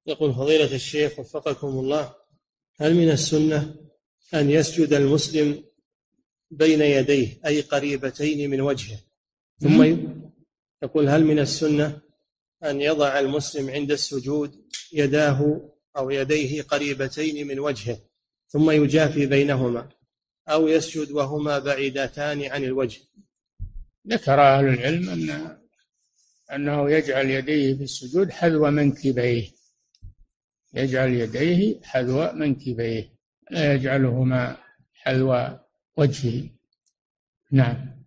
يقول فضيلة الشيخ وفقكم الله: هل من السنة أن يسجد المسلم بين يديه أي قريبتين من وجهه يقول هل من السنة أن يضع المسلم عند السجود يداه أو يديه قريبتين من وجهه ثم يجافي بينهما، أو يسجد وهما بعيدتان عن الوجه؟ ذكر أهل العلم أنه يجعل يديه في السجود حذو منكبيه، يجعل يديه حذو منكبيه، لا يجعلهما حذو وجهه. نعم.